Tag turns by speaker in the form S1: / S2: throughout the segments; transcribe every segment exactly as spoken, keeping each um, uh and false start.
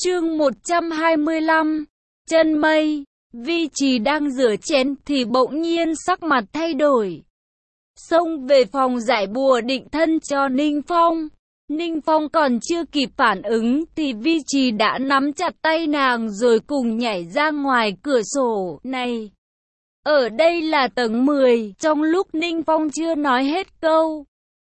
S1: Chương một trăm hai mươi lăm. Chân mây. Vi Trì đang rửa chén thì bỗng nhiên sắc mặt thay đổi. Xông về phòng giải bùa định thân cho Ninh Phong. Ninh Phong còn chưa kịp phản ứng thì Vi Trì đã nắm chặt tay nàng rồi cùng nhảy ra ngoài cửa sổ. Này! Ở đây là tầng mười. Trong lúc Ninh Phong chưa nói hết câu,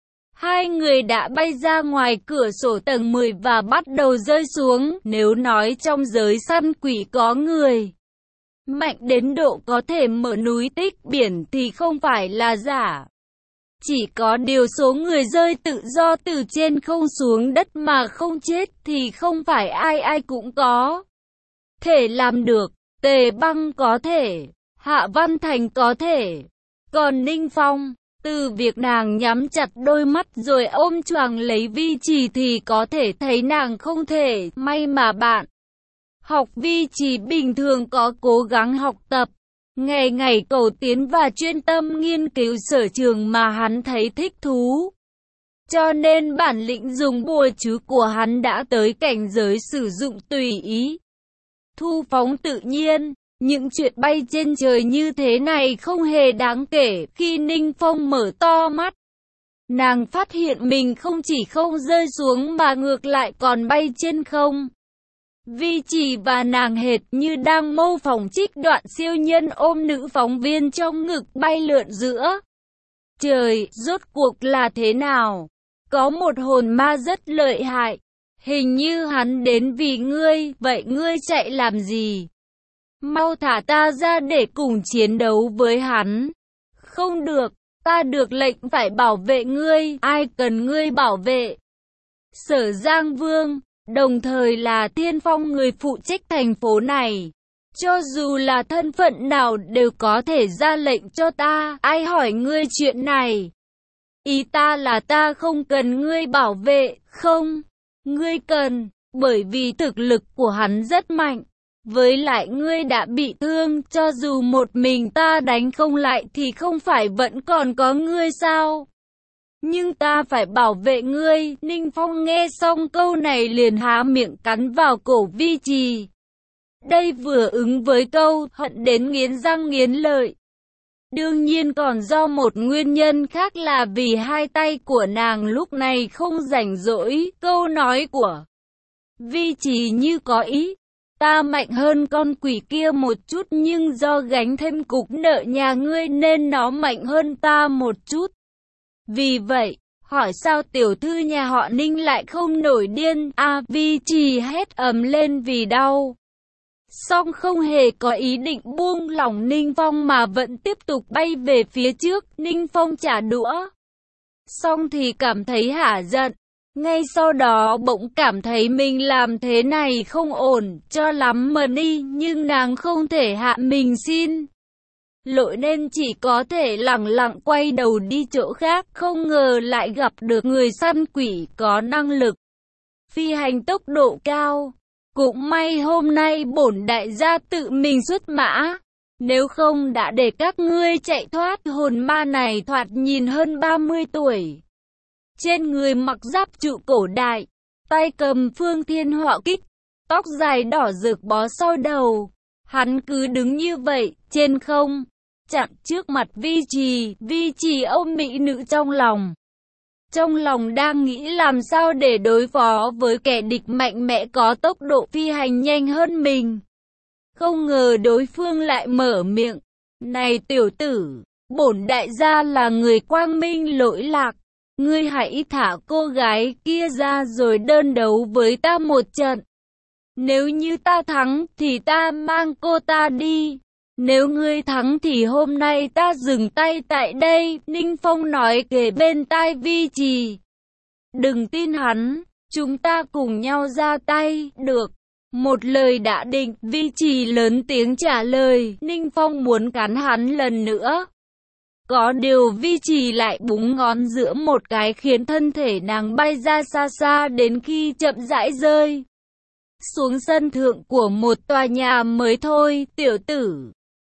S1: hai người đã bay ra ngoài cửa sổ tầng mười và bắt đầu rơi xuống. Nếu nói trong giới săn quỷ có người mạnh đến độ có thể mở núi tích biển thì không phải là giả. Chỉ có điều số người rơi tự do từ trên không xuống đất mà không chết thì không phải ai ai cũng có thể làm được. Tề Băng có thể, Hạ Văn Thành có thể, còn Ninh Phong, từ việc nàng nhắm chặt đôi mắt rồi ôm choàng lấy Vi Trì thì có thể thấy nàng không thể. May mà bạn học Vi Trì bình thường có cố gắng học tập, ngày ngày cầu tiến và chuyên tâm nghiên cứu sở trường mà hắn thấy thích thú. Cho nên bản lĩnh dùng bùa chú của hắn đã tới cảnh giới sử dụng tùy ý, thu phóng tự nhiên. Những chuyện bay trên trời như thế này không hề đáng kể. Khi Ninh Phong mở to mắt, nàng phát hiện mình không chỉ không rơi xuống mà ngược lại còn bay trên không. Vi Trì và nàng hệt như đang mô phỏng trích đoạn siêu nhân ôm nữ phóng viên trong ngực bay lượn giữa trời. Rốt cuộc là thế nào? Có một hồn ma rất lợi hại. Hình như hắn đến vì ngươi. Vậy ngươi chạy làm gì? Mau thả ta ra để cùng chiến đấu với hắn. Không được, ta được lệnh phải bảo vệ ngươi. Ai cần ngươi bảo vệ? Sở Giang Vương, đồng thời là tiên phong người phụ trách thành phố này. Cho dù là thân phận nào đều có thể ra lệnh cho ta. Ai hỏi ngươi chuyện này? Ý ta là ta không cần ngươi bảo vệ. Không, ngươi cần, bởi vì thực lực của hắn rất mạnh. Với lại ngươi đã bị thương, cho dù một mình ta đánh không lại thì không phải vẫn còn có ngươi sao? Nhưng ta phải bảo vệ ngươi. Ninh Phong nghe xong câu này liền há miệng cắn vào cổ Vi Trì. Đây vừa ứng với câu hận đến nghiến răng nghiến lợi. Đương nhiên còn do một nguyên nhân khác là vì hai tay của nàng lúc này không rảnh rỗi. Câu nói của Vi Trì như có ý. Ta mạnh hơn con quỷ kia một chút nhưng do gánh thêm cục nợ nhà ngươi nên nó mạnh hơn ta một chút. Vì vậy, hỏi sao tiểu thư nhà họ Ninh lại không nổi điên? À, Vi Trì hét ầm lên vì đau. Song không hề có ý định buông lỏng Ninh Phong mà vẫn tiếp tục bay về phía trước. Ninh Phong trả đũa xong thì cảm thấy hả giận. Ngay sau đó bỗng cảm thấy mình làm thế này không ổn cho lắm mà đi, nhưng nàng không thể hạ mình xin lỗi nên chỉ có thể lẳng lặng quay đầu đi chỗ khác. Không ngờ lại gặp được người săn quỷ có năng lực phi hành tốc độ cao. Cũng may hôm nay bổn đại gia tự mình xuất mã, nếu không đã để các ngươi chạy thoát. Hồn ma này thoạt nhìn hơn ba mươi tuổi. Trên người mặc giáp trụ cổ đại, tay cầm phương thiên họa kích, tóc dài đỏ rực bó sau đầu. Hắn cứ đứng như vậy, trên không, chặn trước mặt Vi Trì. Vi Trì ôm mỹ nữ trong lòng. Trong lòng đang nghĩ làm sao để đối phó với kẻ địch mạnh mẽ có tốc độ phi hành nhanh hơn mình. Không ngờ đối phương lại mở miệng. Này tiểu tử, bổn đại gia là người quang minh lỗi lạc. Ngươi hãy thả cô gái kia ra rồi đơn đấu với ta một trận. Nếu như ta thắng thì ta mang cô ta đi. Nếu ngươi thắng thì hôm nay ta dừng tay tại đây. Ninh Phong nói kề bên tai Vi Trì. Đừng tin hắn, chúng ta cùng nhau ra tay. Được. Một lời đã định. Vi Trì lớn tiếng trả lời. Ninh Phong muốn cắn hắn lần nữa. Có điều Vi Trì lại búng ngón giữa một cái khiến thân thể nàng bay ra xa xa đến khi chậm rãi rơi xuống sân thượng của một tòa nhà mới thôi. Tiểu tử,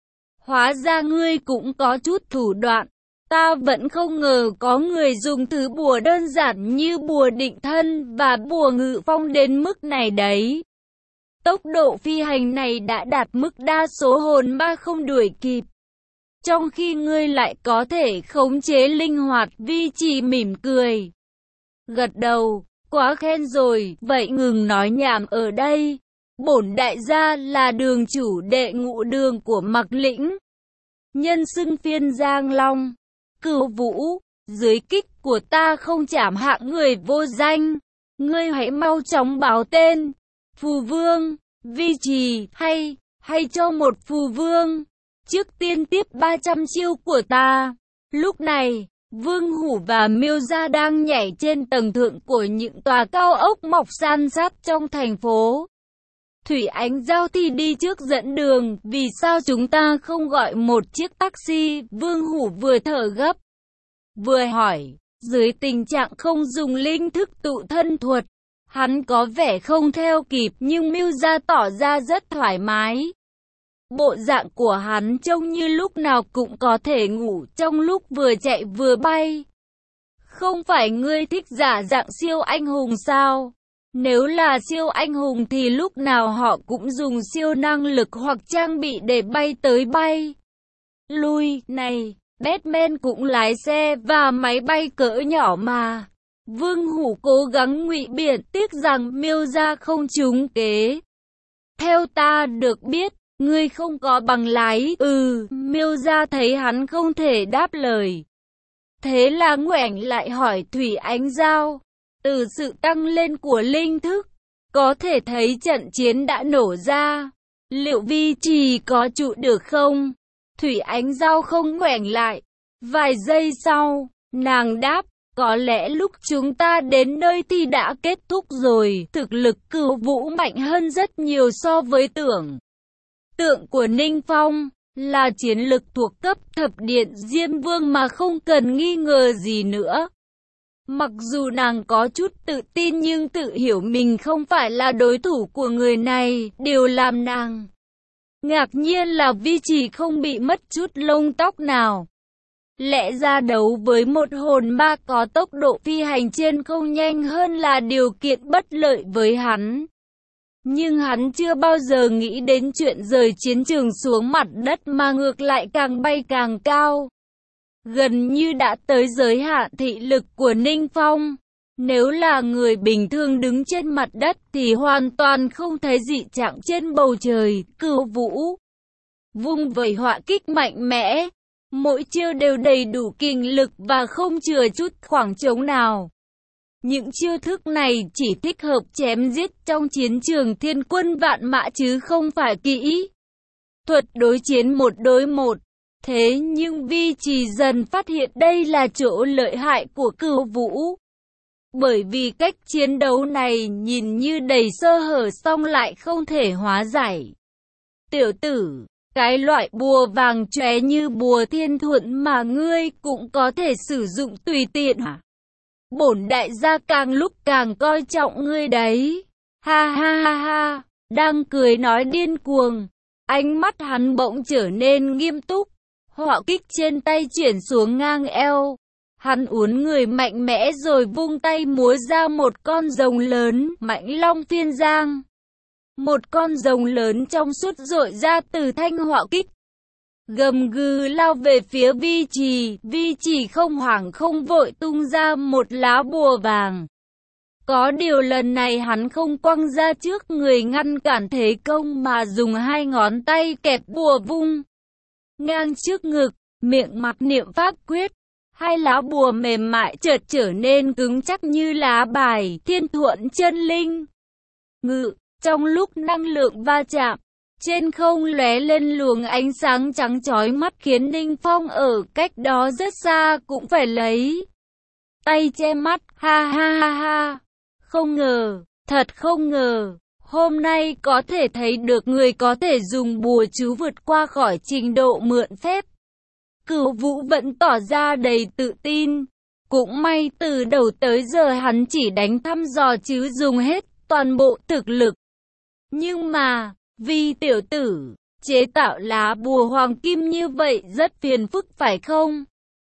S1: hóa ra ngươi cũng có chút thủ đoạn. Ta vẫn không ngờ có người dùng thứ bùa đơn giản như bùa định thân và bùa ngự phong đến mức này đấy. tốc độ phi hành này đã đạt mức đa số hồn ma không đuổi kịp. Trong khi ngươi lại có thể khống chế linh hoạt, Vi Chỉ mỉm cười. Gật đầu, quá khen rồi, vậy ngừng nói nhảm ở đây. Bổn đại gia là đường chủ đệ ngũ đường của Mạc Lĩnh. Nhân xưng phiên Giang Long, Cửu Vũ, dưới kích của ta không chảm hạng người vô danh. Ngươi hãy mau chóng báo tên. Phù Vương, Vi Trì, hay, hay cho một Phù Vương. Trước tiên tiếp ba trăm chiêu của ta. Lúc này, Vương Hủ và Miêu Gia đang nhảy trên tầng thượng của những tòa cao ốc mọc san sát trong thành phố. Thủy Ánh Giao thì đi trước dẫn đường, vì sao chúng ta không gọi một chiếc taxi? Vương Hủ vừa thở gấp, vừa hỏi, dưới tình trạng không dùng linh thức tụ thân thuật, hắn có vẻ không theo kịp nhưng Miêu Gia tỏ ra rất thoải mái. Bộ dạng của hắn trông như lúc nào cũng có thể ngủ trong lúc vừa chạy vừa bay. Không phải ngươi thích giả dạng siêu anh hùng sao? Nếu là siêu anh hùng thì lúc nào họ cũng dùng siêu năng lực hoặc trang bị để bay tới bay lui. Này, Batman cũng lái xe và máy bay cỡ nhỏ mà. Vương Hủ cố gắng ngụy biện, tiếc rằng Miêu Gia không trúng kế. Theo ta được biết, ngươi không có bằng lái. Ừ, Miêu Gia thấy hắn không thể đáp lời. Thế là ngoảnh lại hỏi Thủy Ánh Giao. Từ sự tăng lên của linh thức, có thể thấy trận chiến đã nổ ra. Liệu Vi Trì có trụ được không? Thủy Ánh Giao không ngoảnh lại. Vài giây sau, nàng đáp, có lẽ lúc chúng ta đến nơi thì đã kết thúc rồi. Thực lực Cửu Vũ mạnh hơn rất nhiều so với tưởng tượng của Ninh Phong, là chiến lực thuộc cấp thập điện Diêm Vương mà không cần nghi ngờ gì nữa. Mặc dù nàng có chút tự tin nhưng tự hiểu mình không phải là đối thủ của người này. Điều làm nàng ngạc nhiên là Vi Trì không bị mất chút lông tóc nào. Lẽ ra đấu với một hồn ma có tốc độ phi hành trên không nhanh hơn là điều kiện bất lợi với hắn. Nhưng hắn chưa bao giờ nghĩ đến chuyện rời chiến trường xuống mặt đất mà ngược lại càng bay càng cao. Gần như đã tới giới hạn thị lực của Ninh Phong. Nếu là người bình thường đứng trên mặt đất thì hoàn toàn không thấy dị trạng trên bầu trời. Cửu Vũ vung vẩy họa kích mạnh mẽ, mỗi chiêu đều đầy đủ kinh lực và không chừa chút khoảng trống nào. Những chiêu thức này chỉ thích hợp chém giết trong chiến trường thiên quân vạn mã chứ không phải kỹ thuật đối chiến một đối một. Thế nhưng Vi Trì dần phát hiện đây là chỗ lợi hại của Cửu Vũ. Bởi vì cách chiến đấu này nhìn như đầy sơ hở song lại không thể hóa giải. Tiểu tử, cái loại bùa vàng chóe như bùa thiên thuận mà ngươi cũng có thể sử dụng tùy tiện hả? Bổn đại gia càng lúc càng coi trọng ngươi đấy. Ha ha ha ha, đang cười nói điên cuồng. Ánh mắt hắn bỗng trở nên nghiêm túc. Họa kích trên tay chuyển xuống ngang eo. Hắn uốn người mạnh mẽ rồi vung tay múa ra một con rồng lớn, Mãnh Long Phiên Giang. Một con rồng lớn trong suốt rọi ra từ thanh họa kích. Gầm gừ lao về phía Vi Trì. Vi Trì không hoảng không vội tung ra một lá bùa vàng. Có điều lần này hắn không quăng ra trước người ngăn cản thế công mà dùng hai ngón tay kẹp bùa vung ngang trước ngực, miệng mặc niệm pháp quyết. Hai lá bùa mềm mại chợt trở nên cứng chắc như lá bài Thiên Thuận Chân Linh Ngự. Trong lúc năng lượng va chạm, trên không lóe lên luồng ánh sáng trắng chói mắt khiến Ninh Phong ở cách đó rất xa cũng phải lấy tay che mắt. Ha ha ha ha, không ngờ, thật không ngờ, hôm nay có thể thấy được người có thể dùng bùa chú vượt qua khỏi trình độ mượn phép. Cửu Vũ vẫn tỏ ra đầy tự tin. Cũng may từ đầu tới giờ hắn chỉ đánh thăm dò chứ dùng hết toàn bộ thực lực. Nhưng mà, vì tiểu tử, chế tạo lá bùa hoàng kim như vậy rất phiền phức phải không?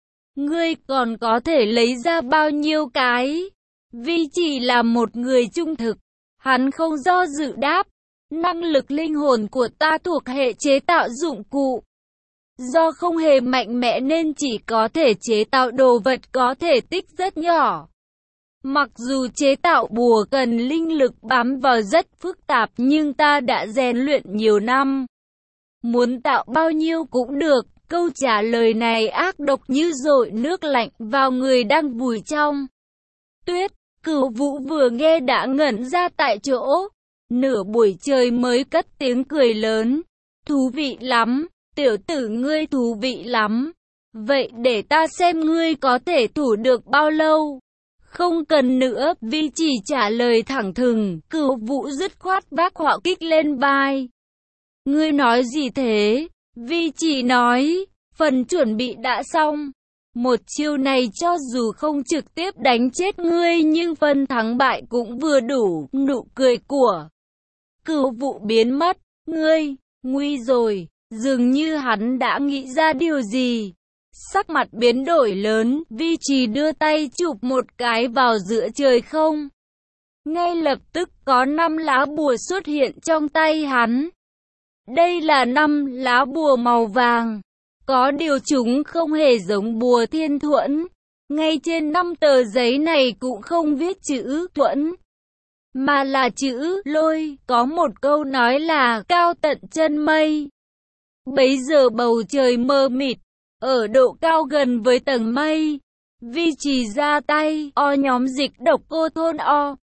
S1: Ngươi còn có thể lấy ra bao nhiêu cái? Vi chỉ là một người trung thực. Hắn không do dự đáp. Năng lực linh hồn của ta thuộc hệ chế tạo dụng cụ. Do không hề mạnh mẽ nên chỉ có thể chế tạo đồ vật có thể tích rất nhỏ. Mặc dù chế tạo bùa cần linh lực bám vào rất phức tạp nhưng ta đã rèn luyện nhiều năm. Muốn tạo bao nhiêu cũng được. Câu trả lời này ác độc như dội nước lạnh vào người đang vùi trong tuyết. Cửu Vũ vừa nghe đã ngẩn ra tại chỗ. Nửa buổi trời mới cất tiếng cười lớn. Thú vị lắm, tiểu tử ngươi thú vị lắm. Vậy để ta xem ngươi có thể thủ được bao lâu. Không cần nữa, Vi Chỉ trả lời thẳng thừng. Cửu Vũ dứt khoát vác họa kích lên vai. Ngươi nói gì thế? Vi Chỉ nói, phần chuẩn bị đã xong. Một chiêu này cho dù không trực tiếp đánh chết ngươi nhưng phần thắng bại cũng vừa đủ. Nụ cười của Cửu Vũ biến mất. Ngươi, nguy rồi. Dường như hắn đã nghĩ ra điều gì. Sắc mặt biến đổi lớn, Vi Chỉ đưa tay chụp một cái vào giữa trời không. Ngay lập tức có năm lá bùa xuất hiện trong tay hắn. Đây là năm lá bùa màu vàng. Có điều chúng không hề giống bùa thiên thuẫn. Ngay trên năm tờ giấy này cũng không viết chữ thuẫn, mà là chữ lôi. Có một câu nói là cao tận chân mây. Bấy giờ bầu trời mờ mịt, ở độ cao gần với tầng mây. Vi Chỉ ra tay, o nhóm dịch độc cô thôn o.